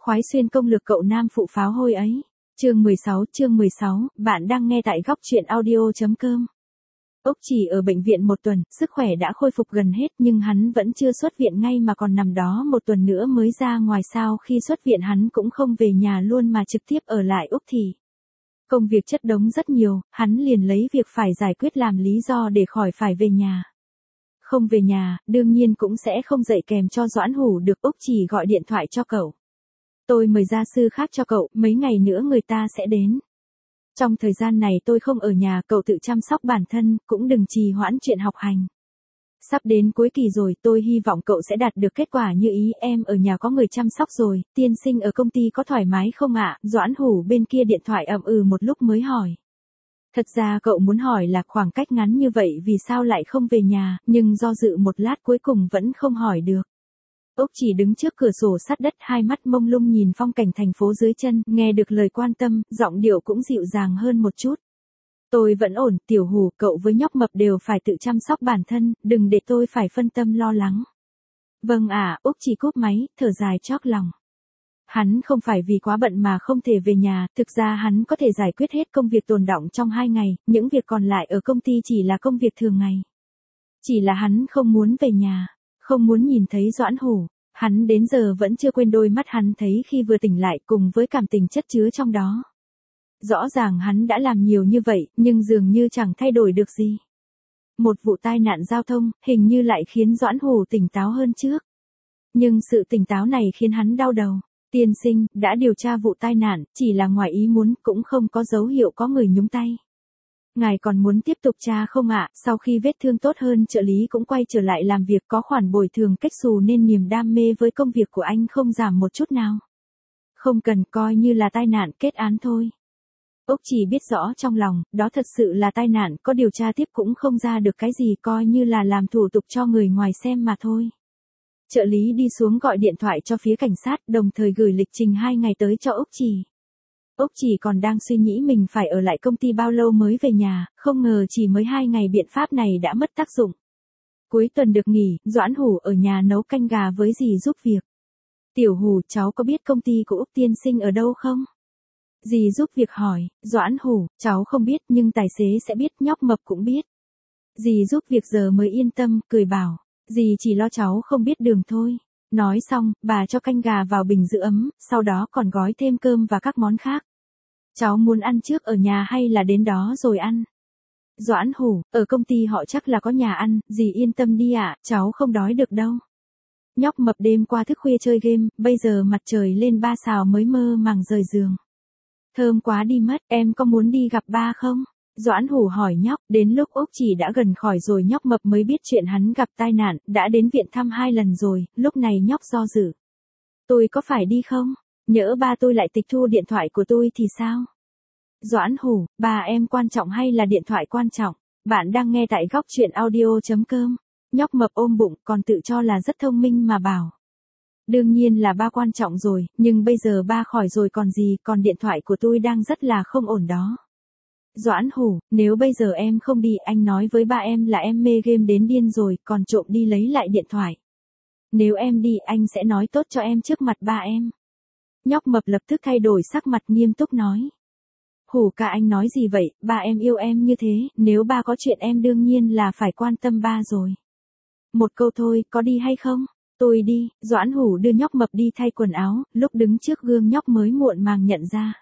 khoái xuyên công lược cậu nam phụ pháo hôi ấy. Chương 16, bạn đang nghe tại góc truyện audio.com. Úc Chỉ ở bệnh viện một tuần, sức khỏe đã khôi phục gần hết nhưng hắn vẫn chưa xuất viện ngay mà còn nằm đó một tuần nữa mới ra ngoài. Sau khi xuất viện hắn cũng không về nhà luôn mà trực tiếp ở lại Úc Thị. Công việc chất đống rất nhiều, hắn liền lấy việc phải giải quyết làm lý do để khỏi phải về nhà. Không về nhà, đương nhiên cũng sẽ không dậy kèm cho Doãn Hủ được. Úc Chỉ gọi điện thoại cho cậu. Tôi mời gia sư khác cho cậu, mấy ngày nữa người ta sẽ đến. Trong thời gian này tôi không ở nhà, cậu tự chăm sóc bản thân, cũng đừng trì hoãn chuyện học hành. Sắp đến cuối kỳ rồi, tôi hy vọng cậu sẽ đạt được kết quả như ý. Em ở nhà có người chăm sóc rồi, tiên sinh ở công ty có thoải mái không ạ? Doãn Hủ bên kia điện thoại ậm ừ một lúc mới hỏi. Thật ra cậu muốn hỏi là khoảng cách ngắn như vậy vì sao lại không về nhà, nhưng do dự một lát cuối cùng vẫn không hỏi được. Úc Chỉ đứng trước cửa sổ sát đất, hai mắt mông lung nhìn phong cảnh thành phố dưới chân, nghe được lời quan tâm, giọng điệu cũng dịu dàng hơn một chút. Tôi vẫn ổn, Tiểu Hủ, cậu với nhóc mập đều phải tự chăm sóc bản thân, đừng để tôi phải phân tâm lo lắng. Vâng ạ, Úc Chỉ cúp máy, thở dài chót lòng. Hắn không phải vì quá bận mà không thể về nhà, thực ra hắn có thể giải quyết hết công việc tồn đọng trong 2 ngày, những việc còn lại ở công ty chỉ là công việc thường ngày. Chỉ là hắn không muốn về nhà, không muốn nhìn thấy Doãn Hủ, hắn đến giờ vẫn chưa quên đôi mắt hắn thấy khi vừa tỉnh lại cùng với cảm tình chất chứa trong đó. Rõ ràng hắn đã làm nhiều như vậy, nhưng dường như chẳng thay đổi được gì. Một vụ tai nạn giao thông, hình như lại khiến Doãn Hủ tỉnh táo hơn trước. Nhưng sự tỉnh táo này khiến hắn đau đầu. Tiên sinh, đã điều tra vụ tai nạn, chỉ là ngoài ý muốn, cũng không có dấu hiệu có người nhúng tay. Ngài còn muốn tiếp tục tra không ạ? Sau khi vết thương tốt hơn, trợ lý cũng quay trở lại làm việc, có khoản bồi thường cách xù nên niềm đam mê với công việc của anh không giảm một chút nào. Không cần, coi như là tai nạn, kết án thôi. Úc Chỉ biết rõ trong lòng, đó thật sự là tai nạn, có điều tra tiếp cũng không ra được cái gì, coi như là làm thủ tục cho người ngoài xem mà thôi. Trợ lý đi xuống gọi điện thoại cho phía cảnh sát, đồng thời gửi lịch trình 2 ngày tới cho Úc Chỉ. Úc Chỉ còn đang suy nghĩ mình phải ở lại công ty bao lâu mới về nhà, không ngờ chỉ mới 2 ngày biện pháp này đã mất tác dụng. Cuối tuần được nghỉ, Doãn Hủ ở nhà nấu canh gà với dì giúp việc. Tiểu Hủ, cháu có biết công ty của Úc tiên sinh ở đâu không? Dì giúp việc hỏi. Doãn Hủ, cháu không biết nhưng tài xế sẽ biết, nhóc mập cũng biết. Dì giúp việc giờ mới yên tâm, cười bảo. Dì chỉ lo cháu không biết đường thôi. Nói xong, bà cho canh gà vào bình giữ ấm, sau đó còn gói thêm cơm và các món khác. Cháu muốn ăn trước ở nhà hay là đến đó rồi ăn? Doãn Hủ, ở công ty họ chắc là có nhà ăn, dì yên tâm đi ạ, cháu không đói được đâu. Nhóc mập đêm qua thức khuya chơi game, bây giờ mặt trời lên 3 xào mới mơ màng rời giường. Thơm quá đi mất, em có muốn đi gặp ba không? Doãn Hủ hỏi nhóc, đến lúc Úc Chỉ đã gần khỏi rồi nhóc mập mới biết chuyện hắn gặp tai nạn, đã đến viện thăm 2 lần rồi, lúc này nhóc do dự. Tôi có phải đi không? Nhỡ ba tôi lại tịch thu điện thoại của tôi thì sao? Doãn Hủ, ba em quan trọng hay là điện thoại quan trọng? Bạn đang nghe tại góc truyện audio.com. Nhóc mập ôm bụng, còn tự cho là rất thông minh mà bảo. Đương nhiên là ba quan trọng rồi, nhưng bây giờ ba khỏi rồi còn gì, còn điện thoại của tôi đang rất là không ổn đó. Doãn Hủ, nếu bây giờ em không đi, anh nói với ba em là em mê game đến điên rồi, còn trộm đi lấy lại điện thoại. Nếu em đi, anh sẽ nói tốt cho em trước mặt ba em. Nhóc mập lập tức thay đổi sắc mặt, nghiêm túc nói. Hủ ca, anh nói gì vậy, ba em yêu em như thế, nếu ba có chuyện em đương nhiên là phải quan tâm ba rồi. Một câu thôi, có đi hay không? Tôi đi. Doãn Hủ đưa nhóc mập đi thay quần áo, lúc đứng trước gương nhóc mới muộn màng nhận ra.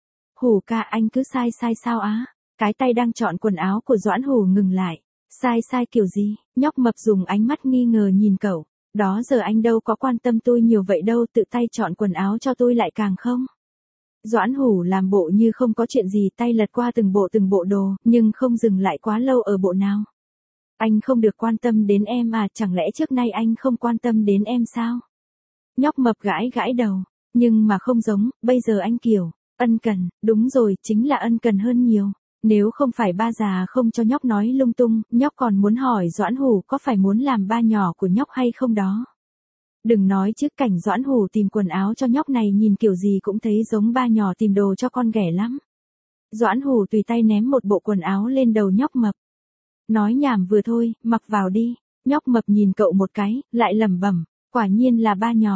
Hủ ca, anh cứ sai sao á? Cái tay đang chọn quần áo của Doãn Hủ ngừng lại. Sai kiểu gì? Nhóc mập dùng ánh mắt nghi ngờ nhìn cậu. Đó giờ anh đâu có quan tâm tôi nhiều vậy đâu, tự tay chọn quần áo cho tôi lại càng không. Doãn Hủ làm bộ như không có chuyện gì, tay lật qua từng bộ đồ, nhưng không dừng lại quá lâu ở bộ nào. Anh không được quan tâm đến em à, chẳng lẽ trước nay anh không quan tâm đến em sao? Nhóc mập gãi đầu, nhưng mà không giống, bây giờ anh kiểu, ân cần, đúng rồi, chính là ân cần hơn nhiều. Nếu không phải ba già không cho nhóc nói lung tung, nhóc còn muốn hỏi Doãn Hủ có phải muốn làm ba nhỏ của nhóc hay không đó. Đừng nói chứ cảnh Doãn Hủ tìm quần áo cho nhóc này nhìn kiểu gì cũng thấy giống ba nhỏ tìm đồ cho con ghẻ lắm. Doãn Hủ tùy tay ném một bộ quần áo lên đầu nhóc mập. Nói nhảm vừa thôi, mặc vào đi. Nhóc mập nhìn cậu một cái, lại lẩm bẩm, quả nhiên là ba nhỏ.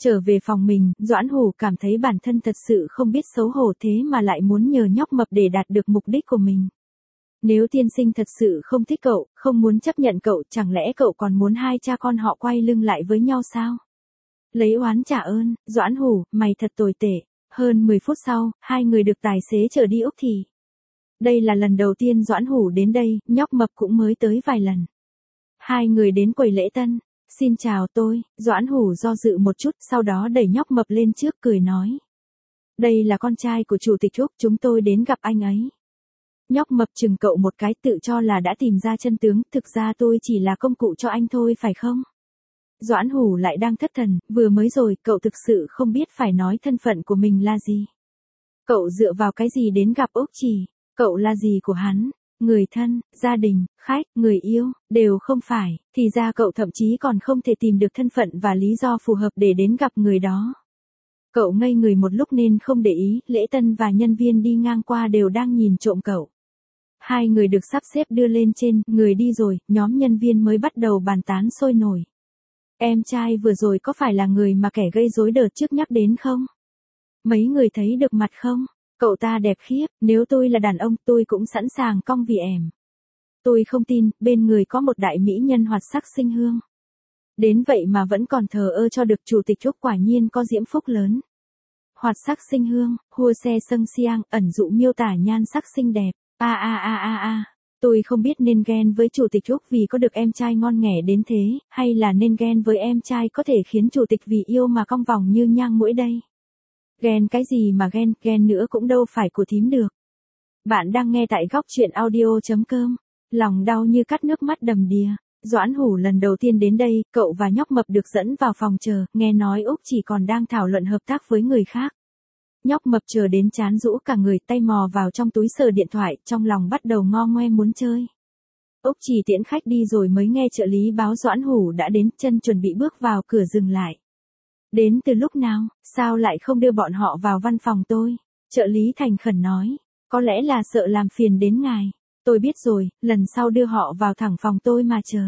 Trở về phòng mình, Doãn Hủ cảm thấy bản thân thật sự không biết xấu hổ thế mà lại muốn nhờ nhóc mập để đạt được mục đích của mình. Nếu tiên sinh thật sự không thích cậu, không muốn chấp nhận cậu, chẳng lẽ cậu còn muốn hai cha con họ quay lưng lại với nhau sao? Lấy oán trả ơn, Doãn Hủ, mày thật tồi tệ. Hơn 10 phút sau, hai người được tài xế chở đi Úc Thị. Đây là lần đầu tiên Doãn Hủ đến đây, nhóc mập cũng mới tới vài lần. Hai người đến quầy lễ tân. Xin chào tôi, Doãn Hủ do dự một chút, sau đó đẩy nhóc mập lên trước cười nói. Đây là con trai của Chủ tịch Úc, chúng tôi đến gặp anh ấy. Nhóc mập chừng cậu một cái tự cho là đã tìm ra chân tướng, thực ra tôi chỉ là công cụ cho anh thôi phải không? Doãn Hủ lại đang thất thần, vừa mới rồi, cậu thực sự không biết phải nói thân phận của mình là gì. Cậu dựa vào cái gì đến gặp Úc Chỉ, cậu là gì của hắn? Người thân, gia đình, khách, người yêu, đều không phải, thì ra cậu thậm chí còn không thể tìm được thân phận và lý do phù hợp để đến gặp người đó. Cậu ngây người một lúc nên không để ý, lễ tân và nhân viên đi ngang qua đều đang nhìn trộm cậu. Hai người được sắp xếp đưa lên trên, người đi rồi, nhóm nhân viên mới bắt đầu bàn tán sôi nổi. Em trai vừa rồi có phải là người mà kẻ gây rối đợt trước nhắc đến không? Mấy người thấy được mặt không? Cậu ta đẹp khiếp, nếu tôi là đàn ông tôi cũng sẵn sàng cong vì em. Tôi không tin, bên người có một đại mỹ nhân hoạt sắc sinh hương. Đến vậy mà vẫn còn thờ ơ cho được Chủ tịch Úc, quả nhiên có diễm phúc lớn. Hoạt sắc sinh hương, hua xe sâng siang, ẩn dụ miêu tả nhan sắc xinh đẹp. Tôi không biết nên ghen với Chủ tịch Úc vì có được em trai ngon nghẻ đến thế, hay là nên ghen với em trai có thể khiến Chủ tịch vì yêu mà cong vòng như nhang mũi đây. Ghen cái gì mà ghen nữa cũng đâu phải của thím được. Bạn đang nghe tại góc truyện audio.com. Lòng đau như cắt, nước mắt đầm đìa. Doãn Hủ lần đầu tiên đến đây, cậu và nhóc mập được dẫn vào phòng chờ, nghe nói Úc Chỉ còn đang thảo luận hợp tác với người khác. Nhóc mập chờ đến chán rũ cả người, tay mò vào trong túi sờ điện thoại, trong lòng bắt đầu ngo ngoe muốn chơi. Úc Chỉ tiễn khách đi rồi mới nghe trợ lý báo Doãn Hủ đã đến, chân chuẩn bị bước vào cửa dừng lại. Đến từ lúc nào, sao lại không đưa bọn họ vào văn phòng tôi? Trợ lý thành khẩn nói, có lẽ là sợ làm phiền đến ngài. Tôi biết rồi, lần sau đưa họ vào thẳng phòng tôi mà chờ.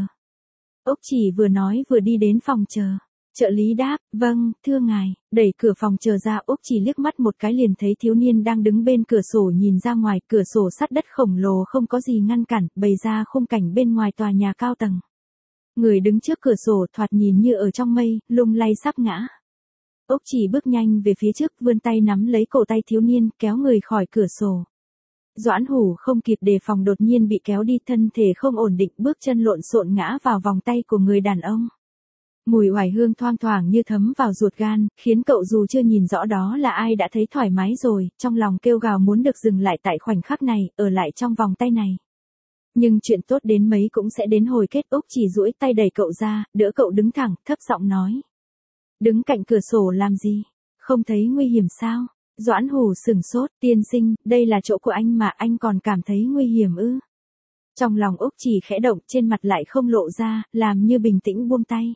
Úc Chỉ vừa nói vừa đi đến phòng chờ. Trợ lý đáp, vâng, thưa ngài, đẩy cửa phòng chờ ra. Úc Chỉ liếc mắt một cái liền thấy thiếu niên đang đứng bên cửa sổ nhìn ra ngoài, cửa sổ sắt đất khổng lồ không có gì ngăn cản, bày ra khung cảnh bên ngoài tòa nhà cao tầng. Người đứng trước cửa sổ thoạt nhìn như ở trong mây, lung lay sắp ngã. Úc Chỉ bước nhanh về phía trước, vươn tay nắm lấy cổ tay thiếu niên, kéo người khỏi cửa sổ. Doãn Hủ không kịp đề phòng đột nhiên bị kéo đi, thân thể không ổn định, bước chân lộn xộn ngã vào vòng tay của người đàn ông. Mùi oải hương thoang thoảng như thấm vào ruột gan, khiến cậu dù chưa nhìn rõ đó là ai đã thấy thoải mái rồi, trong lòng kêu gào muốn được dừng lại tại khoảnh khắc này, ở lại trong vòng tay này. Nhưng chuyện tốt đến mấy cũng sẽ đến hồi kết. Úc Chỉ duỗi tay đẩy cậu ra, đỡ cậu đứng thẳng, thấp giọng nói. Đứng cạnh cửa sổ làm gì? Không thấy nguy hiểm sao? Doãn Hủ sửng sốt, tiên sinh, đây là chỗ của anh mà anh còn cảm thấy nguy hiểm ư? Trong lòng Úc Chỉ khẽ động, trên mặt lại không lộ ra, làm như bình tĩnh buông tay.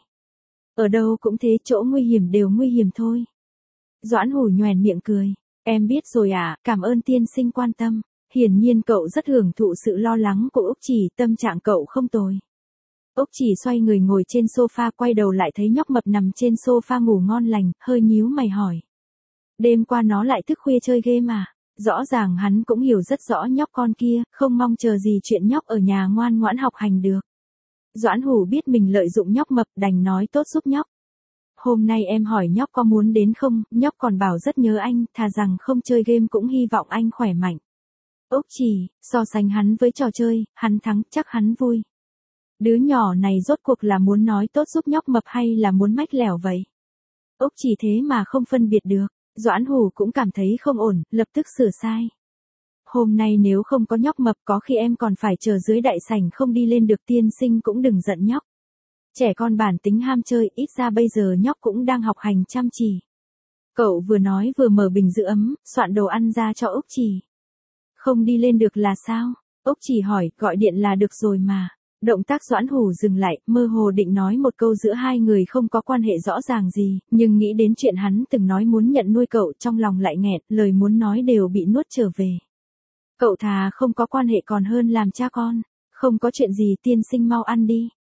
Ở đâu cũng thế, chỗ nguy hiểm đều nguy hiểm thôi. Doãn Hủ nhoẻn miệng cười. Em biết rồi à, cảm ơn tiên sinh quan tâm. Hiển nhiên cậu rất hưởng thụ sự lo lắng của Úc Chỉ, tâm trạng cậu không tồi. Úc Chỉ xoay người ngồi trên sofa, quay đầu lại thấy nhóc mập nằm trên sofa ngủ ngon lành, hơi nhíu mày hỏi. Đêm qua nó lại thức khuya chơi game à? Rõ ràng hắn cũng hiểu rất rõ nhóc con kia, không mong chờ gì chuyện nhóc ở nhà ngoan ngoãn học hành được. Doãn Hủ biết mình lợi dụng nhóc mập, đành nói tốt giúp nhóc. Hôm nay em hỏi nhóc có muốn đến không, nhóc còn bảo rất nhớ anh, thà rằng không chơi game cũng hy vọng anh khỏe mạnh. Úc Chỉ, so sánh hắn với trò chơi, hắn thắng chắc hắn vui. Đứa nhỏ này rốt cuộc là muốn nói tốt giúp nhóc mập hay là muốn mách lẻo vậy? Úc Chỉ thế mà không phân biệt được. Doãn Hủ cũng cảm thấy không ổn, lập tức sửa sai. Hôm nay nếu không có nhóc mập có khi em còn phải chờ dưới đại sảnh không đi lên được, tiên sinh cũng đừng giận nhóc. Trẻ con bản tính ham chơi, ít ra bây giờ nhóc cũng đang học hành chăm chỉ. Cậu vừa nói vừa mở bình giữ ấm, soạn đồ ăn ra cho Úc Chỉ. Không đi lên được là sao? Úc Chỉ hỏi, gọi điện là được rồi mà. Động tác Doãn Hủ dừng lại, mơ hồ định nói một câu giữa hai người không có quan hệ rõ ràng gì, nhưng nghĩ đến chuyện hắn từng nói muốn nhận nuôi cậu, trong lòng lại nghẹn, lời muốn nói đều bị nuốt trở về. Cậu thà không có quan hệ còn hơn làm cha con. Không có chuyện gì, tiên sinh mau ăn đi.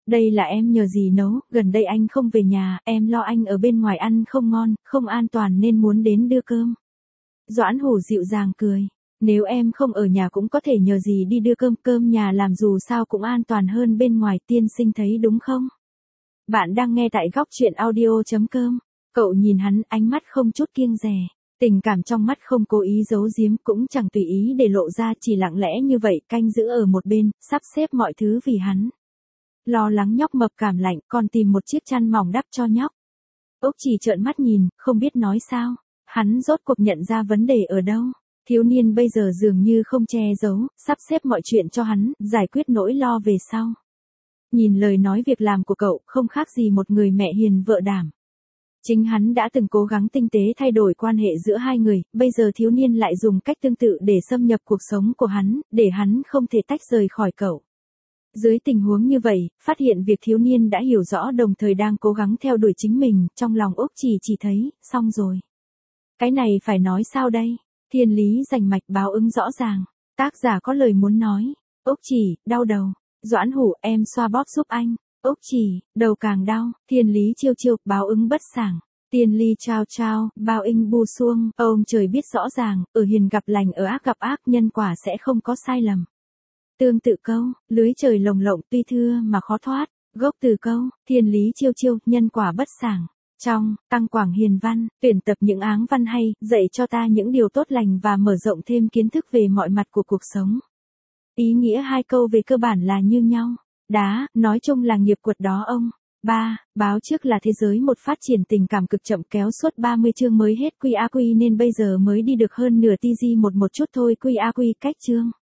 Đây là em nhờ dì nấu, gần đây anh không về nhà, em lo anh ở bên ngoài ăn không ngon, không an toàn nên muốn đến đưa cơm. Doãn Hủ dịu dàng cười. Nếu em không ở nhà cũng có thể nhờ dì đi đưa cơm, cơm nhà làm dù sao cũng an toàn hơn bên ngoài, tiên sinh thấy đúng không? Bạn đang nghe tại góc truyện audio.com. Cậu nhìn hắn, ánh mắt không chút kiêng dè. Tình cảm trong mắt không cố ý giấu giếm, cũng chẳng tùy ý để lộ ra, chỉ lặng lẽ như vậy, canh giữ ở một bên, sắp xếp mọi thứ vì hắn. Lo lắng nhóc mập cảm lạnh, còn tìm một chiếc chăn mỏng đắp cho nhóc. Ốc Chỉ trợn mắt nhìn, không biết nói sao. Hắn rốt cuộc nhận ra vấn đề ở đâu. Thiếu niên bây giờ dường như không che giấu, sắp xếp mọi chuyện cho hắn, giải quyết nỗi lo về sau. Nhìn lời nói việc làm của cậu, không khác gì một người mẹ hiền vợ đảm. Chính hắn đã từng cố gắng tinh tế thay đổi quan hệ giữa hai người, bây giờ thiếu niên lại dùng cách tương tự để xâm nhập cuộc sống của hắn, để hắn không thể tách rời khỏi cậu. Dưới tình huống như vậy, phát hiện việc thiếu niên đã hiểu rõ đồng thời đang cố gắng theo đuổi chính mình, trong lòng Ốc Chỉ thấy, xong rồi. Cái này phải nói sao đây? Thiên lý rành mạch, báo ứng rõ ràng. Tác giả có lời muốn nói. Ốc Chỉ, đau đầu. Doãn Hủ, em xoa bóp giúp anh. Ốc Chỉ, đầu càng đau. Thiên lý chiêu chiêu, báo ứng bất sảng. Tiên ly trao trao, bao inh bu xuông. Ông trời biết rõ ràng, ở hiền gặp lành, ở ác gặp ác, nhân quả sẽ không có sai lầm. Tương tự câu, lưới trời lồng lộng tuy thưa mà khó thoát. Gốc từ câu, thiên lý chiêu chiêu, nhân quả bất sảng. Trong Tăng Quảng Hiền Văn, tuyển tập những áng văn hay, dạy cho ta những điều tốt lành và mở rộng thêm kiến thức về mọi mặt của cuộc sống. Ý nghĩa hai câu về cơ bản là như nhau. Đá, nói chung là nghiệp quật đó ông. 3. Báo trước là thế giới một phát triển tình cảm cực chậm, kéo suốt 30 chương mới hết QAQ nên bây giờ mới đi được hơn nửa TG một chút thôi. QAQ cách chương.